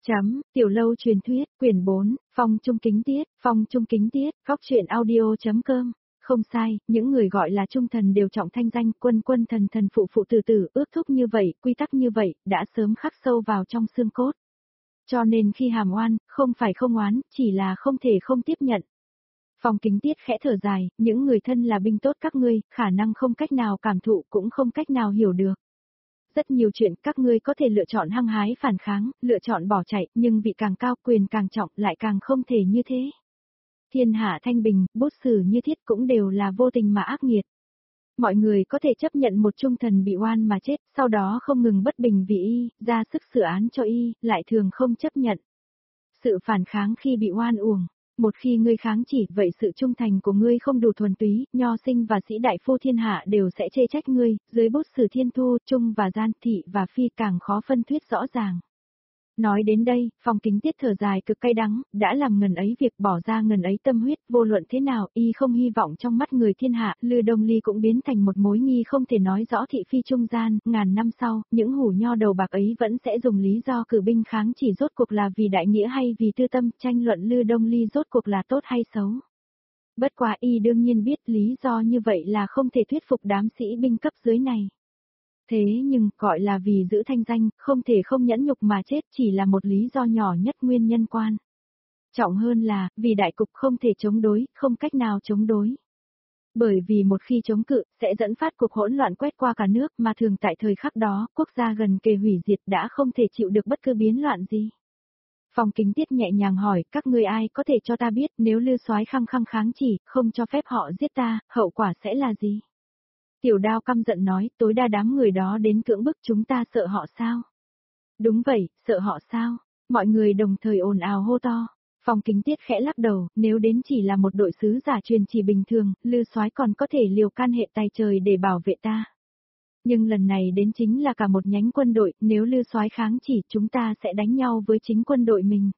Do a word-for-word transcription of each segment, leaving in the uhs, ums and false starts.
Chấm, Tiểu Lâu truyền thuyết, quyển bốn, Phong Trung Kính Tiết, Phong Trung Kính Tiết, góc truyện audio.com. Không sai, những người gọi là trung thần đều trọng thanh danh, quân quân thần thần phụ phụ tử tử, ước thúc như vậy, quy tắc như vậy, đã sớm khắc sâu vào trong xương cốt. Cho nên khi hàm oan, không phải không oán, chỉ là không thể không tiếp nhận. Phong Kính Tiết khẽ thở dài, những người thân là binh tốt các ngươi, khả năng không cách nào cảm thụ cũng không cách nào hiểu được. Rất nhiều chuyện các ngươi có thể lựa chọn hăng hái phản kháng, lựa chọn bỏ chạy, nhưng vị càng cao quyền càng trọng lại càng không thể như thế. Thiên hạ thanh bình, bút xử như thiết cũng đều là vô tình mà ác nghiệt. Mọi người có thể chấp nhận một trung thần bị oan mà chết, sau đó không ngừng bất bình vì y, ra sức xử án cho y, lại thường không chấp nhận. Sự phản kháng khi bị oan uổng. Một khi ngươi kháng chỉ, vậy sự trung thành của ngươi không đủ thuần túy, nho sinh và sĩ đại phu thiên hạ đều sẽ chê trách ngươi, dưới bút sử thiên thu, trung và gian, thị và phi càng khó phân thuyết rõ ràng. Nói đến đây, Phong Kính Tiết thở dài cực cay đắng, đã làm ngần ấy việc bỏ ra ngần ấy tâm huyết, vô luận thế nào, y không hy vọng trong mắt người thiên hạ, Lư Đông Ly cũng biến thành một mối nghi không thể nói rõ thị phi trung gian, ngàn năm sau, những hủ nho đầu bạc ấy vẫn sẽ dùng lý do cử binh kháng chỉ rốt cuộc là vì đại nghĩa hay vì tư tâm, tranh luận Lư Đông Ly rốt cuộc là tốt hay xấu. Bất quá y đương nhiên biết lý do như vậy là không thể thuyết phục đám sĩ binh cấp dưới này. Thế nhưng, gọi là vì giữ thanh danh, không thể không nhẫn nhục mà chết chỉ là một lý do nhỏ nhất nguyên nhân quan. Trọng hơn là, vì đại cục không thể chống đối, không cách nào chống đối. Bởi vì một khi chống cự, sẽ dẫn phát cuộc hỗn loạn quét qua cả nước mà thường tại thời khắc đó, quốc gia gần kề hủy diệt đã không thể chịu được bất cứ biến loạn gì. Phong Kính Tiết nhẹ nhàng hỏi, các ngươi ai có thể cho ta biết nếu Lư Soái khăng khăng kháng chỉ, không cho phép họ giết ta, hậu quả sẽ là gì? Tiểu Đao căm giận nói, tối đa đám người đó đến cưỡng bức chúng ta sợ họ sao? Đúng vậy, sợ họ sao? Mọi người đồng thời ồn ào hô to. Phong Kính Tiết khẽ lắc đầu, nếu đến chỉ là một đội sứ giả truyền chỉ bình thường, Lư Soái còn có thể liều can hệ tay trời để bảo vệ ta. Nhưng lần này đến chính là cả một nhánh quân đội, nếu Lư Soái kháng chỉ chúng ta sẽ đánh nhau với chính quân đội mình.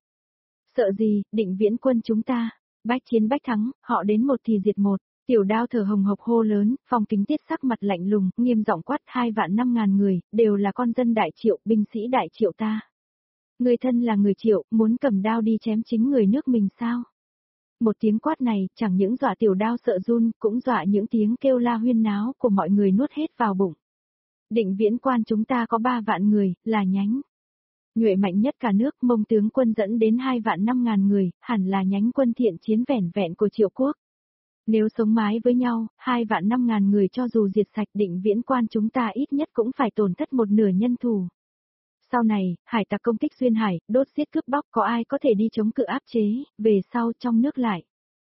Sợ gì, Định Viễn quân chúng ta, bách chiến bách thắng, họ đến một thì diệt một. Tiểu Đao thở hồng hộc hô lớn, Phong Kính Tiết sắc mặt lạnh lùng, nghiêm giọng quát hai vạn năm ngàn người, đều là con dân đại Triệu, binh sĩ đại Triệu ta. Người thân là người Triệu, muốn cầm đao đi chém chính người nước mình sao? Một tiếng quát này, chẳng những dọa Tiểu Đao sợ run, cũng dọa những tiếng kêu la huyên náo của mọi người nuốt hết vào bụng. Định Viễn quan chúng ta có ba vạn người, là nhánh nhuệ mạnh nhất cả nước, Mông tướng quân dẫn đến hai vạn năm ngàn người, hẳn là nhánh quân thiện chiến vẻn vẹn của Triệu quốc. Nếu sống mái với nhau, hai vạn năm ngàn người cho dù diệt sạch Định Viễn quan chúng ta ít nhất cũng phải tổn thất một nửa nhân thủ. Sau này, hải tặc công kích xuyên hải, đốt giết cướp bóc có ai có thể đi chống cự áp chế, về sau trong nước lại.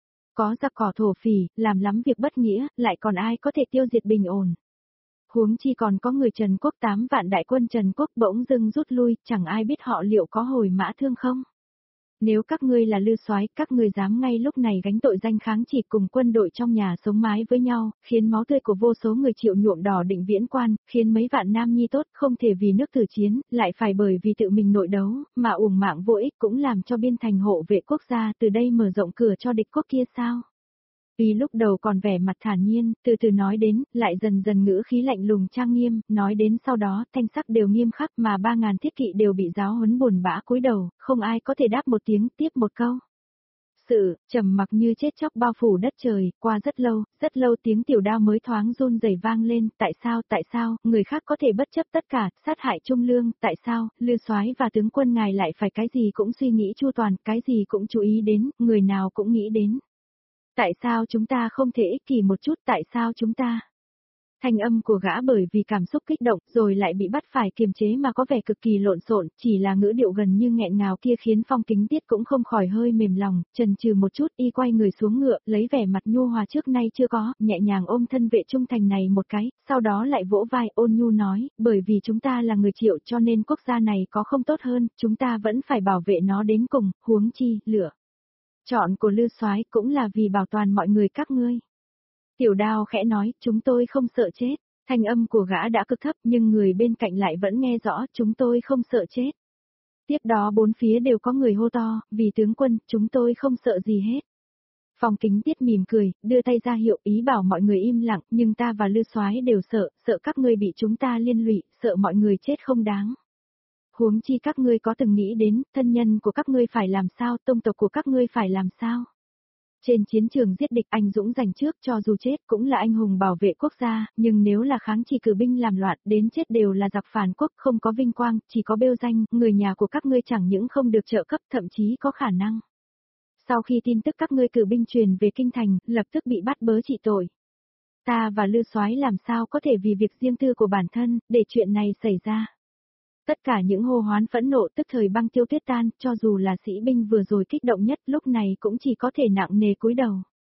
Có giặc cỏ thổ phỉ, làm lắm việc bất nghĩa, lại còn ai có thể tiêu diệt bình ổn. Huống chi còn có người Trần Quốc tám vạn đại quân Trần Quốc bỗng dưng rút lui, chẳng ai biết họ liệu có hồi mã thương không. Nếu các ngươi là Lư Soái, các ngươi dám ngay lúc này gánh tội danh kháng chỉ cùng quân đội trong nhà sống mái với nhau, khiến máu tươi của vô số người Triệu nhuộm đỏ Định Viễn quan, khiến mấy vạn nam nhi tốt không thể vì nước tử chiến, lại phải bởi vì tự mình nội đấu, mà uổng mạng vô ích cũng làm cho biên thành hộ vệ quốc gia từ đây mở rộng cửa cho địch quốc kia sao? Vì lúc đầu còn vẻ mặt thản nhiên, từ từ nói đến, lại dần dần ngữ khí lạnh lùng trang nghiêm, nói đến sau đó, thanh sắc đều nghiêm khắc mà ba ngàn thiết kỵ đều bị giáo huấn buồn bã cúi đầu, không ai có thể đáp một tiếng, tiếp một câu. Sự, trầm mặc như chết chóc bao phủ đất trời, qua rất lâu, rất lâu tiếng Tiểu Đao mới thoáng run rẩy vang lên, tại sao, tại sao, người khác có thể bất chấp tất cả, sát hại Trung Lương, tại sao, Lư Soái và tướng quân ngài lại phải cái gì cũng suy nghĩ chu toàn, cái gì cũng chú ý đến, người nào cũng nghĩ đến. Tại sao chúng ta không thể ích kỷ một chút, tại sao chúng ta? Thanh âm của gã bởi vì cảm xúc kích động rồi lại bị bắt phải kiềm chế mà có vẻ cực kỳ lộn xộn, chỉ là ngữ điệu gần như nghẹn ngào kia khiến Phong Kính Tiết cũng không khỏi hơi mềm lòng, chần chừ một chút y quay người xuống ngựa, lấy vẻ mặt nhu hòa trước nay chưa có, nhẹ nhàng ôm thân vệ trung thành này một cái, sau đó lại vỗ vai ôn nhu nói, bởi vì chúng ta là người Triệu cho nên quốc gia này có không tốt hơn, chúng ta vẫn phải bảo vệ nó đến cùng, huống chi, lửa. Chọn của Lư Soái cũng là vì bảo toàn mọi người các ngươi. Tiểu Đao khẽ nói, chúng tôi không sợ chết. Thanh âm của gã đã cực thấp nhưng người bên cạnh lại vẫn nghe rõ, chúng tôi không sợ chết. Tiếp đó bốn phía đều có người hô to, vì tướng quân, chúng tôi không sợ gì hết. Phong Kính Tiết mỉm cười, đưa tay ra hiệu ý bảo mọi người im lặng, nhưng ta và Lư Soái đều sợ, sợ các ngươi bị chúng ta liên lụy, sợ mọi người chết không đáng. Huống chi các ngươi có từng nghĩ đến, thân nhân của các ngươi phải làm sao, tông tộc của các ngươi phải làm sao. Trên chiến trường giết địch anh dũng giành trước, cho dù chết cũng là anh hùng bảo vệ quốc gia, nhưng nếu là kháng chỉ cử binh làm loạn, đến chết đều là giặc phản quốc, không có vinh quang, chỉ có bêu danh, người nhà của các ngươi chẳng những không được trợ cấp, thậm chí có khả năng. Sau khi tin tức các ngươi cử binh truyền về kinh thành, lập tức bị bắt bớ trị tội. Ta và Lư Soái làm sao có thể vì việc riêng tư của bản thân, để chuyện này xảy ra. Tất cả những hô hoán phẫn nộ tức thời băng tiêu tuyết tan, cho dù là sĩ binh vừa rồi kích động nhất lúc này cũng chỉ có thể nặng nề cúi đầu.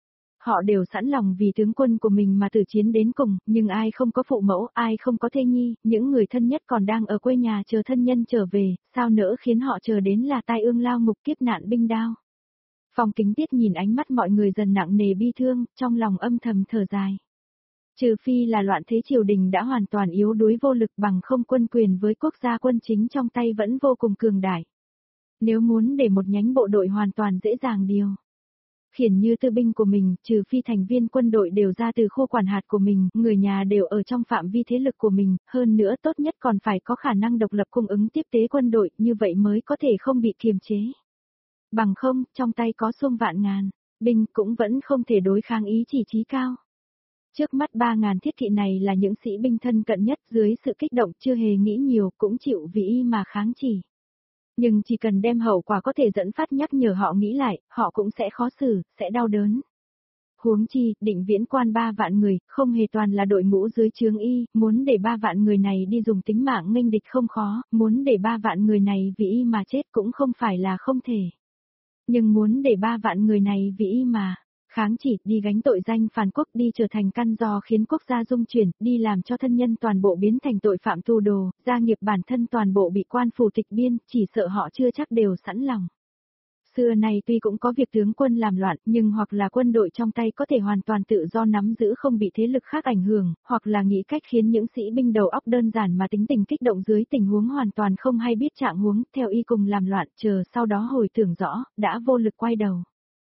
Họ đều sẵn lòng vì tướng quân của mình mà tử chiến đến cùng, nhưng ai không có phụ mẫu, ai không có thê nhi, những người thân nhất còn đang ở quê nhà chờ thân nhân trở về, sao nỡ khiến họ chờ đến là tai ương lao ngục kiếp nạn binh đao. Phong Kính Tiết nhìn ánh mắt mọi người dần nặng nề bi thương, trong lòng âm thầm thở dài. Trừ phi là loạn thế triều đình đã hoàn toàn yếu đuối vô lực, bằng không quân quyền với quốc gia quân chính trong tay vẫn vô cùng cường đại. Nếu muốn để một nhánh bộ đội hoàn toàn dễ dàng điều khiển như tư binh của mình, trừ phi thành viên quân đội đều ra từ khu quản hạt của mình, người nhà đều ở trong phạm vi thế lực của mình, hơn nữa tốt nhất còn phải có khả năng độc lập cung ứng tiếp tế quân đội, như vậy mới có thể không bị kiềm chế. Bằng không, trong tay có xuông vạn ngàn, binh cũng vẫn không thể đối kháng ý chỉ trí cao. Trước mắt ba ngàn thiết kỵ này là những sĩ binh thân cận nhất, dưới sự kích động chưa hề nghĩ nhiều cũng chịu vì y mà kháng chỉ. Nhưng chỉ cần đem hậu quả có thể dẫn phát nhắc nhở họ nghĩ lại, họ cũng sẽ khó xử, sẽ đau đớn. Huống chi, Định Viễn quan ba vạn người, không hề toàn là đội ngũ dưới trướng y, muốn để ba vạn người này đi dùng tính mạng nghênh địch không khó, muốn để ba vạn người này vì y mà chết cũng không phải là không thể. Nhưng muốn để ba vạn người này vì y mà kháng chỉ, đi gánh tội danh phản quốc, đi trở thành căn do khiến quốc gia dung chuyển, đi làm cho thân nhân toàn bộ biến thành tội phạm tù đồ, gia nghiệp bản thân toàn bộ bị quan phủ tịch biên, chỉ sợ họ chưa chắc đều sẵn lòng. Xưa này tuy cũng có việc tướng quân làm loạn, nhưng hoặc là quân đội trong tay có thể hoàn toàn tự do nắm giữ không bị thế lực khác ảnh hưởng, hoặc là nghĩ cách khiến những sĩ binh đầu óc đơn giản mà tính tình kích động dưới tình huống hoàn toàn không hay biết trạng huống, theo y cùng làm loạn, chờ sau đó hồi tưởng rõ, đã vô lực quay đầu.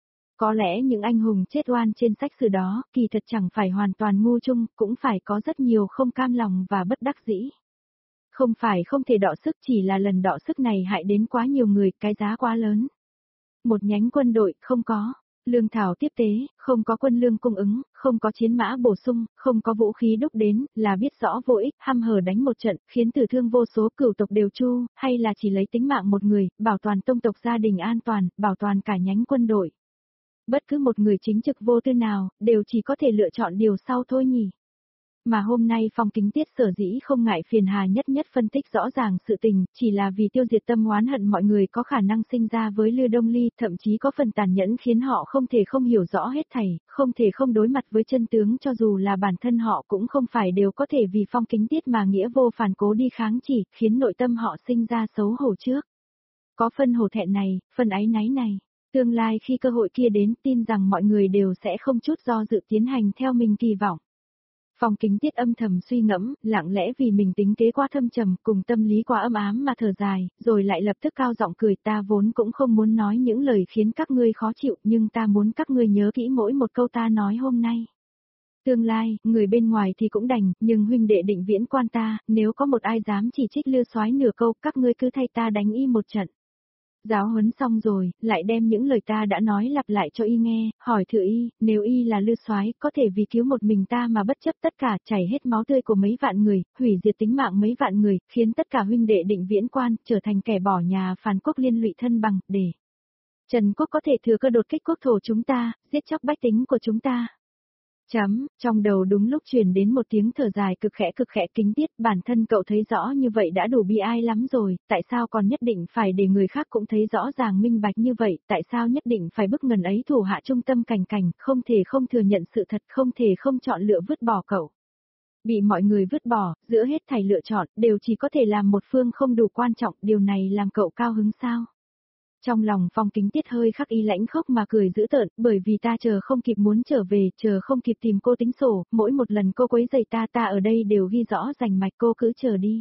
Có lẽ những anh hùng chết oan trên sách sử đó, kỳ thật chẳng phải hoàn toàn ngu chung, cũng phải có rất nhiều không cam lòng và bất đắc dĩ. Không phải không thể đọ sức, chỉ là lần đọ sức này hại đến quá nhiều người, cái giá quá lớn. Một nhánh quân đội, không có lương thảo tiếp tế, không có quân lương cung ứng, không có chiến mã bổ sung, không có vũ khí đúc đến, là biết rõ vô ích, hăm hở đánh một trận, khiến tử thương vô số, cửu tộc đều chu, hay là chỉ lấy tính mạng một người, bảo toàn tông tộc gia đình an toàn, bảo toàn cả nhánh quân đội. Bất cứ một người chính trực vô tư nào, đều chỉ có thể lựa chọn điều sau thôi nhỉ. Mà hôm nay Phong Kính Tiết sở dĩ không ngại phiền hà nhất nhất phân tích rõ ràng sự tình, chỉ là vì tiêu diệt tâm oán hận mọi người có khả năng sinh ra với Lư Đông Ly, thậm chí có phần tàn nhẫn khiến họ không thể không hiểu rõ hết thảy, không thể không đối mặt với chân tướng, cho dù là bản thân họ cũng không phải đều có thể vì Phong Kính Tiết mà nghĩa vô phản cố đi kháng chỉ, khiến nội tâm họ sinh ra xấu hổ trước. Có phân hổ thẹn này, phân áy náy này. Tương lai khi cơ hội kia đến, tin rằng mọi người đều sẽ không chút do dự tiến hành theo mình kỳ vọng. Phong Kính Tiết âm thầm suy ngẫm, lặng lẽ vì mình tính kế quá thâm trầm, cùng tâm lý quá âm ám mà thở dài, rồi lại lập tức cao giọng cười, ta vốn cũng không muốn nói những lời khiến các ngươi khó chịu, nhưng ta muốn các ngươi nhớ kỹ mỗi một câu ta nói hôm nay. Tương lai, người bên ngoài thì cũng đành, nhưng huynh đệ Định Viễn quan ta, nếu có một ai dám chỉ trích Lư Soái nửa câu, các ngươi cứ thay ta đánh y một trận. Giáo huấn xong rồi, lại đem những lời ta đã nói lặp lại cho y nghe, hỏi thử y, nếu y là Lư Soái, có thể vì cứu một mình ta mà bất chấp tất cả, chảy hết máu tươi của mấy vạn người, hủy diệt tính mạng mấy vạn người, khiến tất cả huynh đệ Định Viễn quan trở thành kẻ bỏ nhà phản quốc liên lụy thân bằng, để Trần Quốc có thể thừa cơ đột kích quốc thổ chúng ta, giết chóc bách tính của chúng ta. Chấm, trong đầu đúng lúc truyền đến một tiếng thở dài cực khẽ cực khẽ. Kính Tiết, bản thân cậu thấy rõ như vậy đã đủ bi ai lắm rồi, tại sao còn nhất định phải để người khác cũng thấy rõ ràng minh bạch như vậy, tại sao nhất định phải bức ngần ấy thủ hạ trung tâm cảnh cảnh, không thể không thừa nhận sự thật, không thể không chọn lựa vứt bỏ cậu. Bị mọi người vứt bỏ, giữa hết thảy lựa chọn, đều chỉ có thể làm một phương không đủ quan trọng, điều này làm cậu cao hứng sao? Trong lòng Phong Kính Tiết hơi khắc y lãnh khốc mà cười dữ tợn, bởi vì ta chờ không kịp muốn trở về, chờ không kịp tìm cô tính sổ, mỗi một lần cô quấy rầy ta ta ở đây đều ghi rõ rành mạch, cô cứ chờ đi.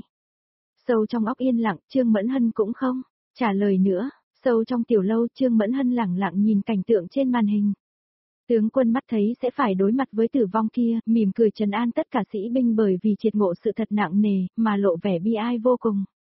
Sâu trong óc yên lặng, Trương Mẫn Hân cũng không trả lời nữa, sâu trong tiểu lâu Trương Mẫn Hân lẳng lặng nhìn cảnh tượng trên màn hình. Tướng quân mắt thấy sẽ phải đối mặt với tử vong kia, mỉm cười trấn an tất cả sĩ binh bởi vì triệt ngộ sự thật nặng nề, mà lộ vẻ bi ai vô cùng.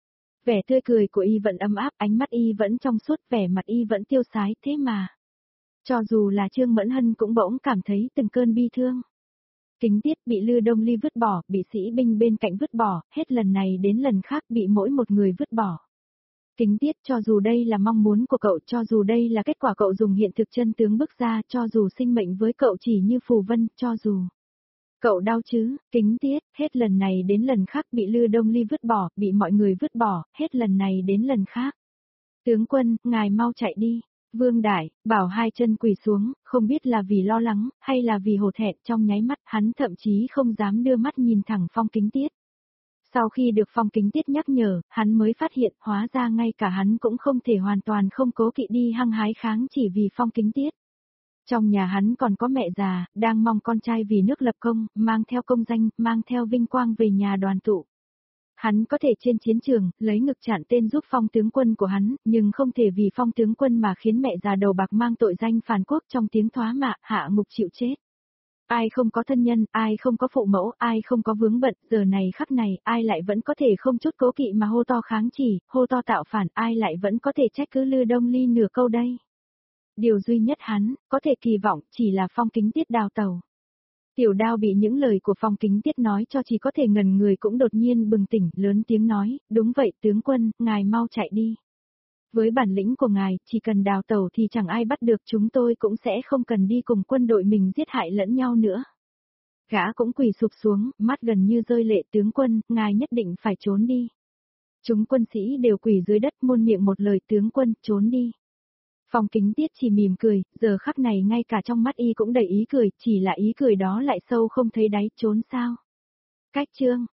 Vẻ tươi cười của y vẫn ấm áp, ánh mắt y vẫn trong suốt, vẻ mặt y vẫn tiêu sái, thế mà. Cho dù là Trương Mẫn Hân cũng bỗng cảm thấy từng cơn bi thương. Kính Tiết bị Lư Đông Ly vứt bỏ, bị sĩ binh bên cạnh vứt bỏ, hết lần này đến lần khác bị mỗi một người vứt bỏ. Kính Tiết, cho dù đây là mong muốn của cậu, cho dù đây là kết quả cậu dùng hiện thực chân tướng bước ra, cho dù sinh mệnh với cậu chỉ như phù vân, cho dù cậu đau chứ, Kính Tiết, hết lần này đến lần khác bị Lư Đông Ly vứt bỏ, bị mọi người vứt bỏ, hết lần này đến lần khác. Tướng quân, ngài mau chạy đi. Vương Đại, bảo hai chân quỳ xuống, không biết là vì lo lắng, hay là vì hổ thẹn, trong nháy mắt, hắn thậm chí không dám đưa mắt nhìn thẳng Phong Kính Tiết. Sau khi được Phong Kính Tiết nhắc nhở, hắn mới phát hiện, hóa ra ngay cả hắn cũng không thể hoàn toàn không cố kỵ đi hăng hái kháng chỉ vì Phong Kính Tiết. Trong nhà hắn còn có mẹ già, đang mong con trai vì nước lập công, mang theo công danh, mang theo vinh quang về nhà đoàn tụ. Hắn có thể trên chiến trường, lấy ngực chặn tên giúp Phong tướng quân của hắn, nhưng không thể vì Phong tướng quân mà khiến mẹ già đầu bạc mang tội danh phản quốc trong tiếng thoá mạ, hạ ngục chịu chết. Ai không có thân nhân, ai không có phụ mẫu, ai không có vướng bận, giờ này khắc này, ai lại vẫn có thể không chút cố kỵ mà hô to kháng chỉ, hô to tạo phản, ai lại vẫn có thể trách cứ Lư Đông Ly nửa câu đây. Điều duy nhất hắn, có thể kỳ vọng, chỉ là Phong Kính Tiết đào tẩu. Tiểu Đao bị những lời của Phong Kính Tiết nói cho chỉ có thể ngần người cũng đột nhiên bừng tỉnh, lớn tiếng nói, đúng vậy tướng quân, ngài mau chạy đi. Với bản lĩnh của ngài, chỉ cần đào tẩu thì chẳng ai bắt được, chúng tôi cũng sẽ không cần đi cùng quân đội mình giết hại lẫn nhau nữa. Gã cũng quỳ sụp xuống, mắt gần như rơi lệ, tướng quân, ngài nhất định phải trốn đi. Chúng quân sĩ đều quỳ dưới đất, muôn miệng một lời, tướng quân, trốn đi. Phong Kính Tiết chỉ mỉm cười, giờ khắc này ngay cả trong mắt y cũng đầy ý cười, chỉ là ý cười đó lại sâu không thấy đáy, trốn sao. Cách chương.